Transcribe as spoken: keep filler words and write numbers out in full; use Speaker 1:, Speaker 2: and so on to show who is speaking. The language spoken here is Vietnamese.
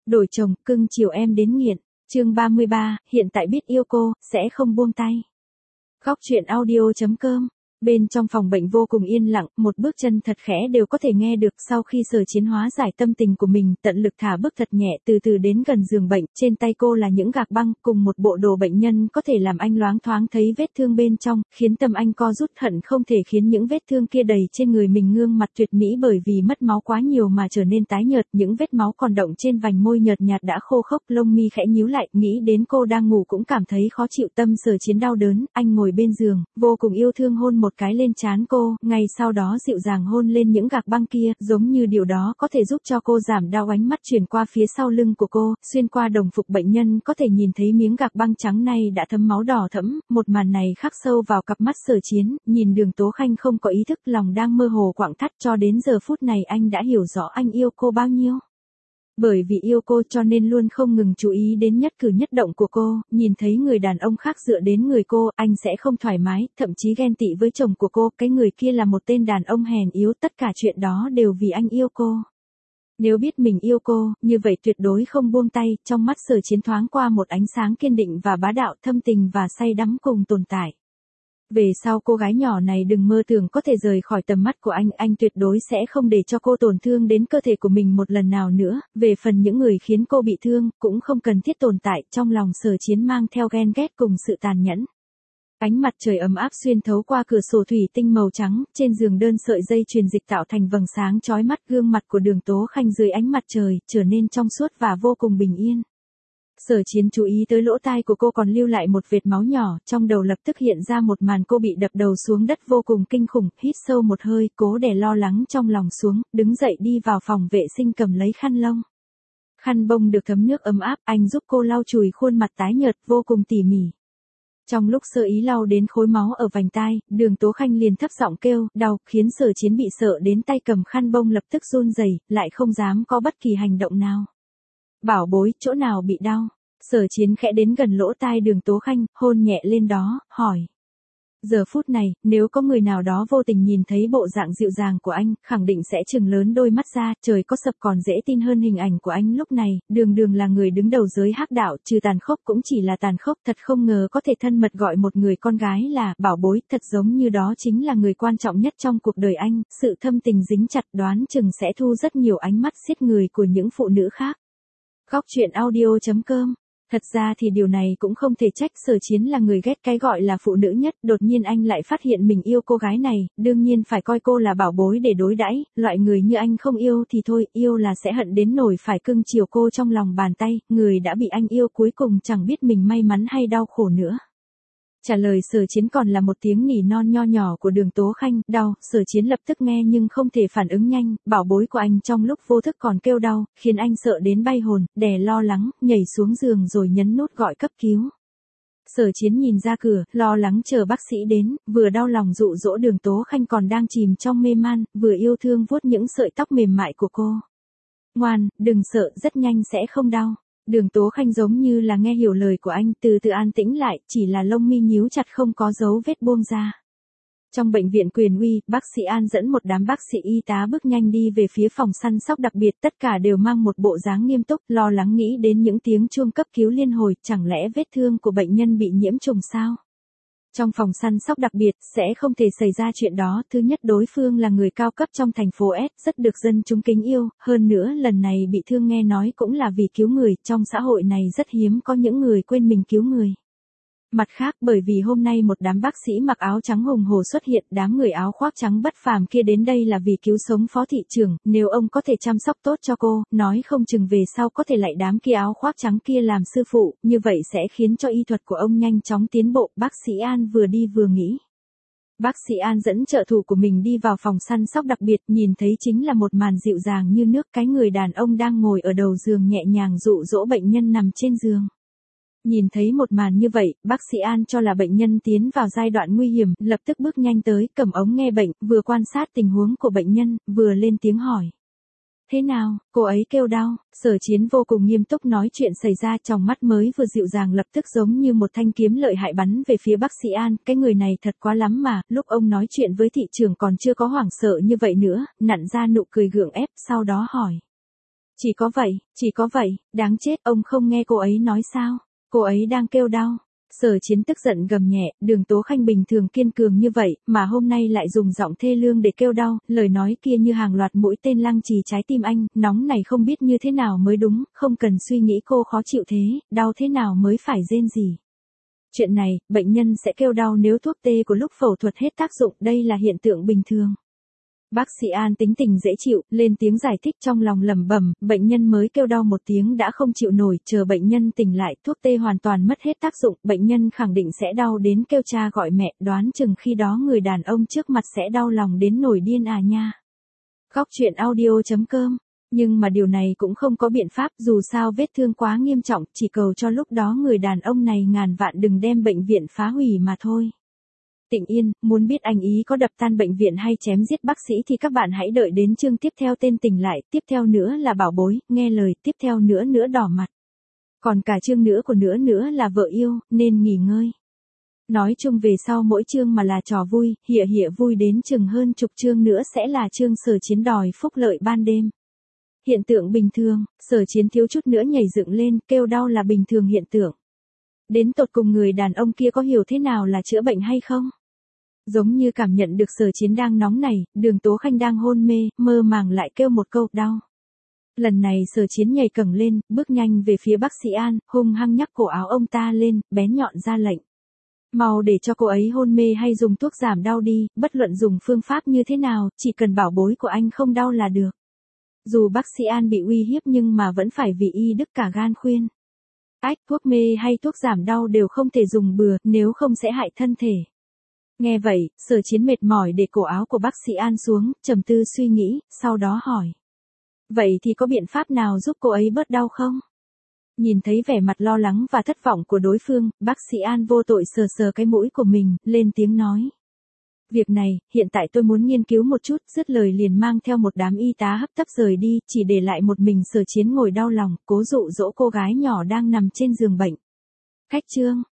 Speaker 1: Đổi chồng, cưng chiều em đến nghiện. Chương ba mươi ba, hiện tại biết yêu cô, sẽ không buông tay. Góc truyện audio chấm com. Bên trong phòng bệnh vô cùng yên lặng, một bước chân thật khẽ đều có thể nghe được. Sau khi Sở Chiến hóa giải tâm tình của mình, tận lực thả bước thật nhẹ từ từ đến gần giường bệnh. Trên tay cô là những gạc băng, cùng một bộ đồ bệnh nhân có thể làm anh loáng thoáng thấy vết thương bên trong, khiến tâm anh co rút, hận không thể khiến những vết thương kia đầy trên người mình. Gương mặt tuyệt mỹ bởi vì mất máu quá nhiều mà trở nên tái nhợt, những vết máu còn đọng trên vành môi nhợt nhạt đã khô khốc. Lông mi khẽ nhíu lại, nghĩ đến cô đang ngủ cũng cảm thấy khó chịu. Tâm Sở Chiến đau đớn, anh ngồi bên giường, vô cùng yêu thương hôn một cái lên trán cô, ngay sau đó dịu dàng hôn lên những gạc băng kia, giống như điều đó có thể giúp cho cô giảm đau. Ánh mắt chuyển qua phía sau lưng của cô, xuyên qua đồng phục bệnh nhân có thể nhìn thấy miếng gạc băng trắng này đã thấm máu đỏ thẫm. Một màn này khắc sâu vào cặp mắt Sở Chiến, nhìn Đường Tố Khanh không có ý thức, lòng đang mơ hồ quặn thắt. Cho đến giờ phút này anh đã hiểu rõ anh yêu cô bao nhiêu. Bởi vì yêu cô cho nên luôn không ngừng chú ý đến nhất cử nhất động của cô, nhìn thấy người đàn ông khác dựa đến người cô, anh sẽ không thoải mái, thậm chí ghen tị với chồng của cô, cái người kia là một tên đàn ông hèn yếu, tất cả chuyện đó đều vì anh yêu cô. Nếu biết mình yêu cô, như vậy tuyệt đối không buông tay. Trong mắt Sở Chiến thoáng qua một ánh sáng kiên định và bá đạo, thâm tình và say đắm cùng tồn tại. Về sau cô gái nhỏ này đừng mơ tưởng có thể rời khỏi tầm mắt của anh, anh tuyệt đối sẽ không để cho cô tổn thương đến cơ thể của mình một lần nào nữa. Về phần những người khiến cô bị thương, cũng không cần thiết tồn tại. Trong lòng Sở Chiến mang theo ghen ghét cùng sự tàn nhẫn. Ánh mặt trời ấm áp xuyên thấu qua cửa sổ thủy tinh màu trắng, trên giường đơn sợi dây chuyền dịch tạo thành vầng sáng chói mắt. Gương mặt của Đường Tố Khanh dưới ánh mặt trời, trở nên trong suốt và vô cùng bình yên. Sở Chiến chú ý tới lỗ tai của cô còn lưu lại một vệt máu nhỏ, trong đầu lập tức hiện ra một màn cô bị đập đầu xuống đất vô cùng kinh khủng. Hít sâu một hơi, cố đè lo lắng trong lòng xuống, đứng dậy đi vào phòng vệ sinh cầm lấy khăn lông. Khăn bông được thấm nước ấm áp, anh giúp cô lau chùi khuôn mặt tái nhợt vô cùng tỉ mỉ. Trong lúc sơ ý lau đến khối máu ở vành tai, Đường Tố Khanh liền thấp giọng kêu, đau, khiến Sở Chiến bị sợ đến tay cầm khăn bông lập tức run rẩy, lại không dám có bất kỳ hành động nào. Bảo bối, chỗ nào bị đau? Sở Chiến khẽ đến gần lỗ tai Đường Tố Khanh, hôn nhẹ lên đó, hỏi. Giờ phút này, nếu có người nào đó vô tình nhìn thấy bộ dạng dịu dàng của anh, khẳng định sẽ trừng lớn đôi mắt ra. Trời có sập còn dễ tin hơn hình ảnh của anh lúc này. Đường Đường là người đứng đầu giới hắc đạo, trừ tàn khốc cũng chỉ là tàn khốc. Thật không ngờ có thể thân mật gọi một người con gái là bảo bối, thật giống như đó chính là người quan trọng nhất trong cuộc đời anh. Sự thâm tình dính chặt, đoán chừng sẽ thu rất nhiều ánh mắt xiết người của những phụ nữ khác. Góc truyện audio chấm com. Thật ra thì điều này cũng không thể trách Sở Chiến là người ghét cái gọi là phụ nữ nhất. Đột nhiên anh lại phát hiện mình yêu cô gái này, đương nhiên phải coi cô là bảo bối để đối đãi. Loại người như anh không yêu thì thôi, yêu là sẽ hận đến nỗi phải cưng chiều cô trong lòng bàn tay. Người đã bị anh yêu cuối cùng chẳng biết mình may mắn hay đau khổ nữa. Trả lời Sở Chiến còn là một tiếng nỉ non nho nhỏ của Đường Tố Khanh, đau. Sở Chiến lập tức nghe nhưng không thể phản ứng nhanh, bảo bối của anh trong lúc vô thức còn kêu đau, khiến anh sợ đến bay hồn, đè lo lắng, nhảy xuống giường rồi nhấn nút gọi cấp cứu. Sở Chiến nhìn ra cửa, lo lắng chờ bác sĩ đến, vừa đau lòng dụ dỗ Đường Tố Khanh còn đang chìm trong mê man, vừa yêu thương vuốt những sợi tóc mềm mại của cô. Ngoan, đừng sợ, rất nhanh sẽ không đau. Đường Tố Khanh giống như là nghe hiểu lời của anh, từ từ an tĩnh lại, chỉ là lông mi nhíu chặt không có dấu vết buông ra. Trong bệnh viện quyền uy, bác sĩ An dẫn một đám bác sĩ y tá bước nhanh đi về phía phòng săn sóc đặc biệt, tất cả đều mang một bộ dáng nghiêm túc, lo lắng nghĩ đến những tiếng chuông cấp cứu liên hồi, chẳng lẽ vết thương của bệnh nhân bị nhiễm trùng sao? Trong phòng săn sóc đặc biệt, sẽ không thể xảy ra chuyện đó. Thứ nhất, đối phương là người cao cấp trong thành phố S, rất được dân chúng kính yêu. Hơn nữa, lần này bị thương nghe nói cũng là vì cứu người. Trong xã hội này rất hiếm có những người quên mình cứu người. Mặt khác, bởi vì hôm nay một đám bác sĩ mặc áo trắng hùng hổ xuất hiện, đám người áo khoác trắng bất phàm kia đến đây là vì cứu sống phó thị trưởng. Nếu ông có thể chăm sóc tốt cho cô, nói không chừng về sau có thể lại đám kia áo khoác trắng kia làm sư phụ, như vậy sẽ khiến cho y thuật của ông nhanh chóng tiến bộ. Bác sĩ An vừa đi vừa nghĩ. Bác sĩ An dẫn trợ thủ của mình đi vào phòng săn sóc đặc biệt, nhìn thấy chính là một màn dịu dàng như nước, cái người đàn ông đang ngồi ở đầu giường nhẹ nhàng dụ dỗ bệnh nhân nằm trên giường. Nhìn thấy một màn như vậy, bác sĩ An cho là bệnh nhân tiến vào giai đoạn nguy hiểm, lập tức bước nhanh tới, cầm ống nghe bệnh, vừa quan sát tình huống của bệnh nhân, vừa lên tiếng hỏi. Thế nào, cô ấy kêu đau? Sở Chiến vô cùng nghiêm túc nói chuyện xảy ra, trong mắt mới vừa dịu dàng lập tức giống như một thanh kiếm lợi hại bắn về phía bác sĩ An. Cái người này thật quá lắm mà, lúc ông nói chuyện với thị trưởng còn chưa có hoảng sợ như vậy nữa, nặn ra nụ cười gượng ép, sau đó hỏi. Chỉ có vậy, chỉ có vậy, đáng chết, ông không nghe cô ấy nói sao? Cô ấy đang kêu đau. Sở Chiến tức giận gầm nhẹ, Đường Tố Khanh bình thường kiên cường như vậy, mà hôm nay lại dùng giọng thê lương để kêu đau, lời nói kia như hàng loạt mũi tên lăng trì trái tim anh, nóng này không biết như thế nào mới đúng, không cần suy nghĩ cô khó chịu thế, đau thế nào mới phải rên gì. Chuyện này, bệnh nhân sẽ kêu đau nếu thuốc tê của lúc phẫu thuật hết tác dụng, đây là hiện tượng bình thường. Bác sĩ An tính tình dễ chịu, lên tiếng giải thích trong lòng lẩm bẩm, bệnh nhân mới kêu đau một tiếng đã không chịu nổi, chờ bệnh nhân tỉnh lại, thuốc tê hoàn toàn mất hết tác dụng, bệnh nhân khẳng định sẽ đau đến kêu cha gọi mẹ, đoán chừng khi đó người đàn ông trước mặt sẽ đau lòng đến nổi điên à nha. Góc truyện audio chấm com. Nhưng mà điều này cũng không có biện pháp, dù sao vết thương quá nghiêm trọng, chỉ cầu cho lúc đó người đàn ông này ngàn vạn đừng đem bệnh viện phá hủy mà thôi. Tịnh Yên, muốn biết anh ý có đập tan bệnh viện hay chém giết bác sĩ thì các bạn hãy đợi đến chương tiếp theo tên Tỉnh Lại, tiếp theo nữa là Bảo Bối, nghe lời, tiếp theo nữa nữa đỏ mặt. Còn cả chương nữa của nữa nữa là Vợ Yêu, nên nghỉ ngơi. Nói chung về sau mỗi chương mà là trò vui, hịa hịa vui đến chừng hơn chục chương nữa sẽ là chương Sở Chiến đòi phúc lợi ban đêm. Hiện tượng bình thường, Sở Chiến thiếu chút nữa nhảy dựng lên, kêu đau là bình thường hiện tượng. Đến tột cùng người đàn ông kia có hiểu thế nào là chữa bệnh hay không? Giống như cảm nhận được Sở Chiến đang nóng này, Đường Tố Khanh đang hôn mê, mơ màng lại kêu một câu, đau. Lần này Sở Chiến nhảy cẳng lên, bước nhanh về phía bác sĩ An, hung hăng nhắc cổ áo ông ta lên, bén nhọn ra lệnh. Mau để cho cô ấy hôn mê hay dùng thuốc giảm đau đi, bất luận dùng phương pháp như thế nào, chỉ cần bảo bối của anh không đau là được. Dù bác sĩ An bị uy hiếp nhưng mà vẫn phải vì y đức cả gan khuyên. Ách, thuốc mê hay thuốc giảm đau đều không thể dùng bừa, nếu không sẽ hại thân thể. Nghe vậy, Sở Chiến mệt mỏi để cổ áo của bác sĩ An xuống, trầm tư suy nghĩ, sau đó hỏi. Vậy thì có biện pháp nào giúp cô ấy bớt đau không? Nhìn thấy vẻ mặt lo lắng và thất vọng của đối phương, bác sĩ An vô tội sờ sờ cái mũi của mình, lên tiếng nói. Việc này, hiện tại tôi muốn nghiên cứu một chút, dứt lời liền mang theo một đám y tá hấp tấp rời đi, chỉ để lại một mình Sở Chiến ngồi đau lòng, cố dụ dỗ cô gái nhỏ đang nằm trên giường bệnh. Khách chương.